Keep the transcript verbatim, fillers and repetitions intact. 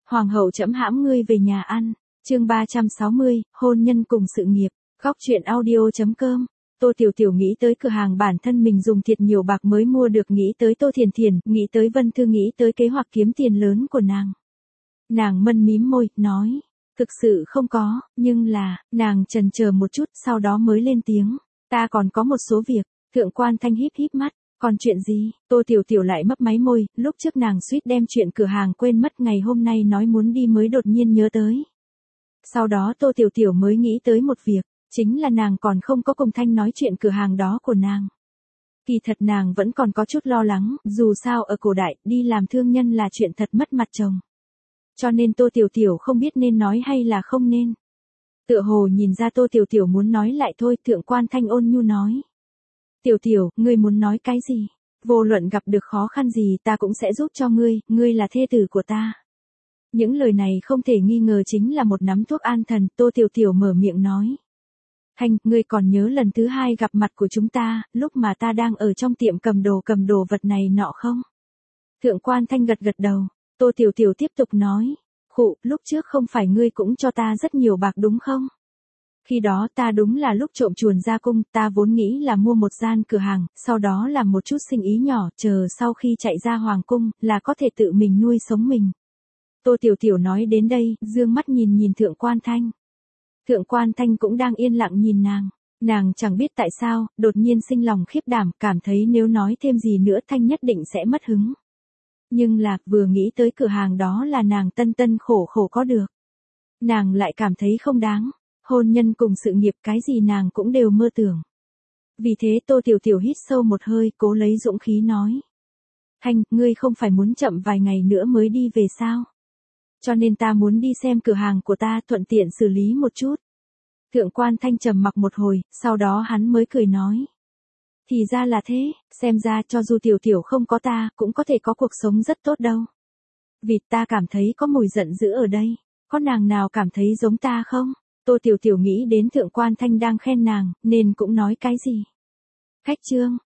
Hoàng hậu trẫm hãm ngươi về nhà ăn. Chương ba trăm sáu mươi, hôn nhân cùng sự nghiệp. Góc truyện audio chấm com. Tô Tiểu Tiểu nghĩ tới cửa hàng bản thân mình dùng thiệt nhiều bạc mới mua được, nghĩ tới Tô Thiền Thiền, nghĩ tới Vân Thư, nghĩ tới kế hoạch kiếm tiền lớn của nàng. Nàng mân mím môi, nói, thực sự không có, nhưng là, nàng chần chờ một chút, sau đó mới lên tiếng, ta còn có một số việc. Thượng Quan Thanh híp híp mắt, còn chuyện gì? Tô Tiểu Tiểu lại mấp máy môi, lúc trước nàng suýt đem chuyện cửa hàng quên mất, ngày hôm nay nói muốn đi mới đột nhiên nhớ tới. Sau đó Tô Tiểu Tiểu mới nghĩ tới một việc, chính là nàng còn không có cùng Thanh nói chuyện cửa hàng đó của nàng. Kỳ thật nàng vẫn còn có chút lo lắng, dù sao ở cổ đại, đi làm thương nhân là chuyện thật mất mặt chồng. Cho nên Tô Tiểu Tiểu không biết nên nói hay là không nên. Tựa hồ nhìn ra Tô Tiểu Tiểu muốn nói lại thôi, Thượng Quan Thanh ôn nhu nói. Tiểu Tiểu, ngươi muốn nói cái gì? Vô luận gặp được khó khăn gì ta cũng sẽ giúp cho ngươi, ngươi là thê tử của ta. Những lời này không thể nghi ngờ chính là một nắm thuốc an thần, Tô Tiểu Tiểu mở miệng nói. Thanh, ngươi còn nhớ lần thứ hai gặp mặt của chúng ta, lúc mà ta đang ở trong tiệm cầm đồ cầm đồ vật này nọ không? Thượng Quan Thanh gật gật đầu, Tô Tiểu Tiểu tiếp tục nói. Khụ, lúc trước không phải ngươi cũng cho ta rất nhiều bạc đúng không? Khi đó ta đúng là lúc trộm chuồn ra cung, ta vốn nghĩ là mua một gian cửa hàng, sau đó làm một chút sinh ý nhỏ, chờ sau khi chạy ra hoàng cung, là có thể tự mình nuôi sống mình. Tô Tiểu Tiểu nói đến đây, dương mắt nhìn nhìn Thượng Quan Thanh. Thượng Quan Thanh cũng đang yên lặng nhìn nàng, nàng chẳng biết tại sao, đột nhiên sinh lòng khiếp đảm, cảm thấy nếu nói thêm gì nữa Thanh nhất định sẽ mất hứng. Nhưng là, vừa nghĩ tới cửa hàng đó là nàng tân tân khổ khổ có được. Nàng lại cảm thấy không đáng. Hôn nhân cùng sự nghiệp cái gì nàng cũng đều mơ tưởng. Vì thế Tô Tiểu Tiểu hít sâu một hơi, cố lấy dũng khí nói. Thanh, ngươi không phải muốn chậm vài ngày nữa mới đi về sao? Cho nên ta muốn đi xem cửa hàng của ta, thuận tiện xử lý một chút. Thượng Quan Thanh trầm mặc một hồi, sau đó hắn mới cười nói. Thì ra là thế, xem ra cho dù Tiểu Tiểu không có ta, cũng có thể có cuộc sống rất tốt đâu. Vì ta cảm thấy có mùi giận dữ ở đây, có nàng nào cảm thấy giống ta không? Tô Tiểu Tiểu nghĩ đến Thượng Quan Thanh đang khen nàng, nên cũng nói cái gì. Khách trương,